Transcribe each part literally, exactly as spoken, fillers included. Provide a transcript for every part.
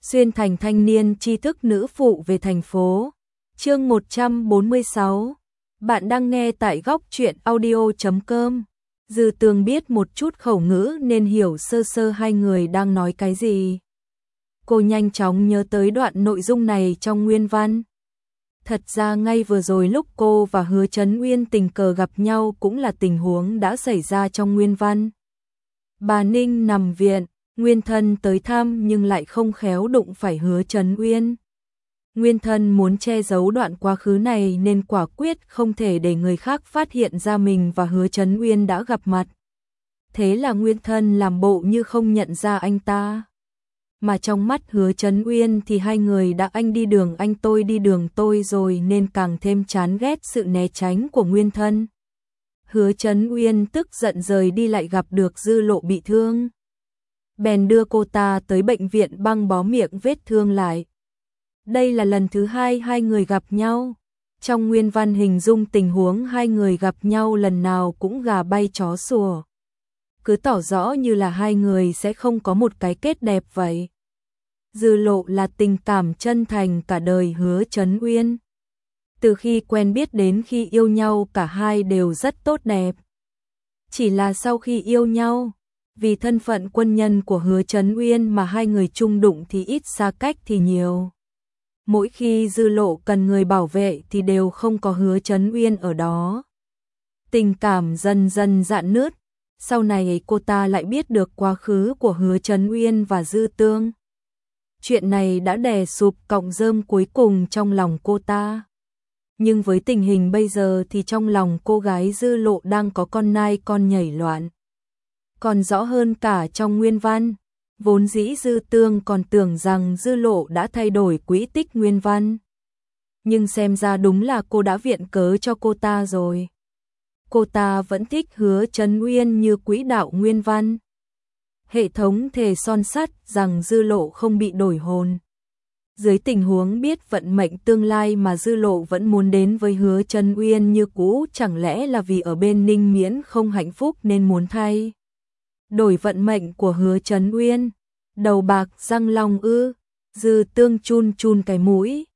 Xuyên thành thanh niên tri thức nữ phụ về thành phố. Chương một trăm bốn mươi sáu. Bạn đang nghe tại góc truyện audio chấm com. Dư Tường biết một chút khẩu ngữ nên hiểu sơ sơ hai người đang nói cái gì. Cô nhanh chóng nhớ tới đoạn nội dung này trong nguyên văn. Thật ra ngay vừa rồi lúc cô và Hứa Chấn Uyên tình cờ gặp nhau cũng là tình huống đã xảy ra trong nguyên văn. Bà Ninh nằm viện, Nguyên Thân tới thăm nhưng lại không khéo đụng phải Hứa Chấn Uyên. Nguyên Thân muốn che giấu đoạn quá khứ này nên quả quyết không thể để người khác phát hiện ra mình và Hứa Chấn Uyên đã gặp mặt. Thế là Nguyên Thân làm bộ như không nhận ra anh ta. Mà trong mắt Hứa Chấn Uyên thì hai người đã anh đi đường anh tôi đi đường tôi rồi nên càng thêm chán ghét sự né tránh của Nguyên Thân. Hứa Chấn Uyên tức giận rời đi lại gặp được Dư Lộ bị thương. Bèn đưa cô ta tới bệnh viện băng bó miệng vết thương lại. Đây là lần thứ hai hai người gặp nhau. Trong nguyên văn hình dung tình huống hai người gặp nhau lần nào cũng gà bay chó sủa. Cứ tỏ rõ như là hai người sẽ không có một cái kết đẹp vậy. Dư Lộ là tình cảm chân thành cả đời Hứa Chấn Uyên. Từ khi quen biết đến khi yêu nhau cả hai đều rất tốt đẹp. Chỉ là sau khi yêu nhau, vì thân phận quân nhân của Hứa Chấn Uyên mà hai người chung đụng thì ít xa cách thì nhiều. Mỗi khi Dư Lộ cần người bảo vệ thì đều không có Hứa Chấn Uyên ở đó. Tình cảm dần dần rạn nứt. Sau này cô ta lại biết được quá khứ của Hứa Chấn Uyên và Dư Tương. Chuyện này đã đè sụp cọng rơm cuối cùng trong lòng cô ta. Nhưng với tình hình bây giờ thì trong lòng cô gái Dư Lộ đang có con nai con nhảy loạn. Còn rõ hơn cả trong nguyên văn, vốn dĩ Dư Tương còn tưởng rằng Dư Lộ đã thay đổi quỹ tích nguyên văn. Nhưng xem ra đúng là cô đã viện cớ cho cô ta rồi. Cô ta vẫn thích Hứa Chấn Uyên như quỹ đạo nguyên văn. Hệ thống thề son sắt rằng Dư Lộ không bị đổi hồn. Dưới tình huống biết vận mệnh tương lai mà Dư Lộ vẫn muốn đến với Hứa Chấn Uyên như cũ, chẳng lẽ là vì ở bên Ninh Miễn không hạnh phúc nên muốn thay đổi vận mệnh của Hứa Chấn Uyên. Đầu bạc răng long ư? Dư Tương chun chun cái mũi.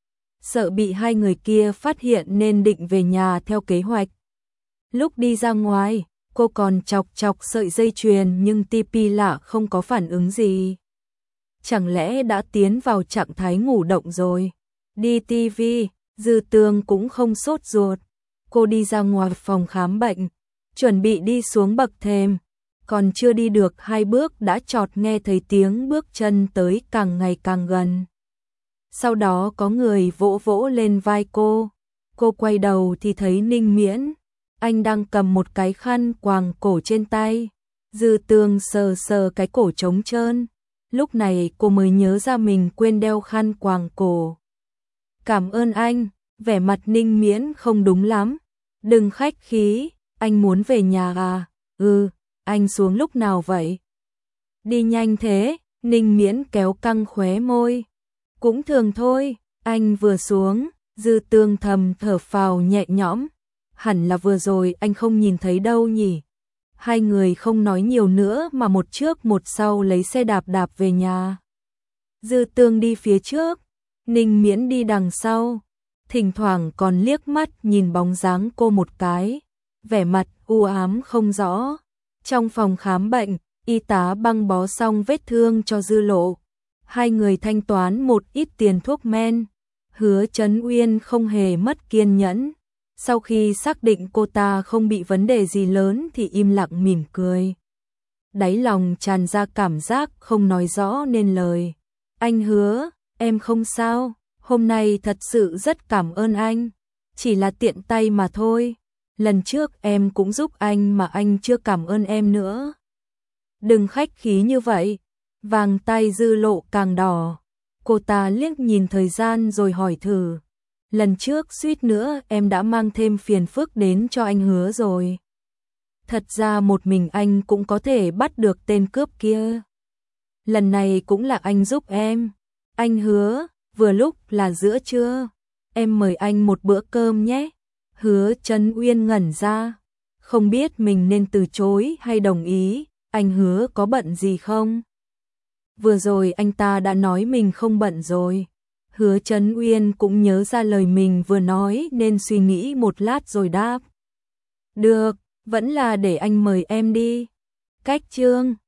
Sợ bị hai người kia phát hiện nên định về nhà theo kế hoạch. Lúc đi ra ngoài, cô còn chọc chọc sợi dây chuyền nhưng tê pê lạ không có phản ứng gì. Chẳng lẽ đã tiến vào trạng thái ngủ động rồi? Đi ti vi, Dư Tương cũng không sốt ruột. Cô đi ra ngoài phòng khám bệnh, chuẩn bị đi xuống bậc thềm. Còn chưa đi được hai bước đã chọt nghe thấy tiếng bước chân tới càng ngày càng gần. Sau đó có người vỗ vỗ lên vai cô. Cô quay đầu thì thấy Ninh Miễn. Anh đang cầm một cái khăn quàng cổ trên tay. Dư Tương sờ sờ cái cổ trống trơn. Lúc này cô mới nhớ ra mình quên đeo khăn quàng cổ. Cảm ơn anh. Vẻ mặt Ninh Miễn không đúng lắm. Đừng khách khí. Anh muốn về nhà à? Ừ. Anh xuống lúc nào vậy? Đi nhanh thế. Ninh Miễn kéo căng khóe môi. Cũng thường thôi. Anh vừa xuống. Dư Tương thầm thở phào nhẹ nhõm. Hẳn là vừa rồi anh không nhìn thấy đâu nhỉ. Hai người không nói nhiều nữa mà một trước một sau lấy xe đạp đạp về nhà. Dư Tương đi phía trước, Ninh Miễn đi đằng sau. Thỉnh thoảng còn liếc mắt nhìn bóng dáng cô một cái. Vẻ mặt u ám không rõ. Trong phòng khám bệnh, y tá băng bó xong vết thương cho Dư Lộ. Hai người thanh toán một ít tiền thuốc men. Hứa Chấn Uyên không hề mất kiên nhẫn. Sau khi xác định cô ta không bị vấn đề gì lớn thì im lặng mỉm cười. Đáy lòng tràn ra cảm giác không nói rõ nên lời. Anh Hứa, em không sao, hôm nay thật sự rất cảm ơn anh. Chỉ là tiện tay mà thôi. Lần trước em cũng giúp anh mà anh chưa cảm ơn em nữa. Đừng khách khí như vậy. Vàng tay Dư Lộ càng đỏ. Cô ta liếc nhìn thời gian rồi hỏi thử. Lần trước suýt nữa em đã mang thêm phiền phức đến cho anh Hứa rồi. Thật ra một mình anh cũng có thể bắt được tên cướp kia. Lần này cũng là anh giúp em. Anh Hứa, vừa lúc là giữa trưa. Em mời anh một bữa cơm nhé. Hứa Chấn Uyên ngẩn ra. Không biết mình nên từ chối hay đồng ý. Anh Hứa có bận gì không? Vừa rồi anh ta đã nói mình không bận rồi. Hứa Chấn Uyên cũng nhớ ra lời mình vừa nói nên suy nghĩ một lát rồi đáp. Được, vẫn là để anh mời em đi. Cách chương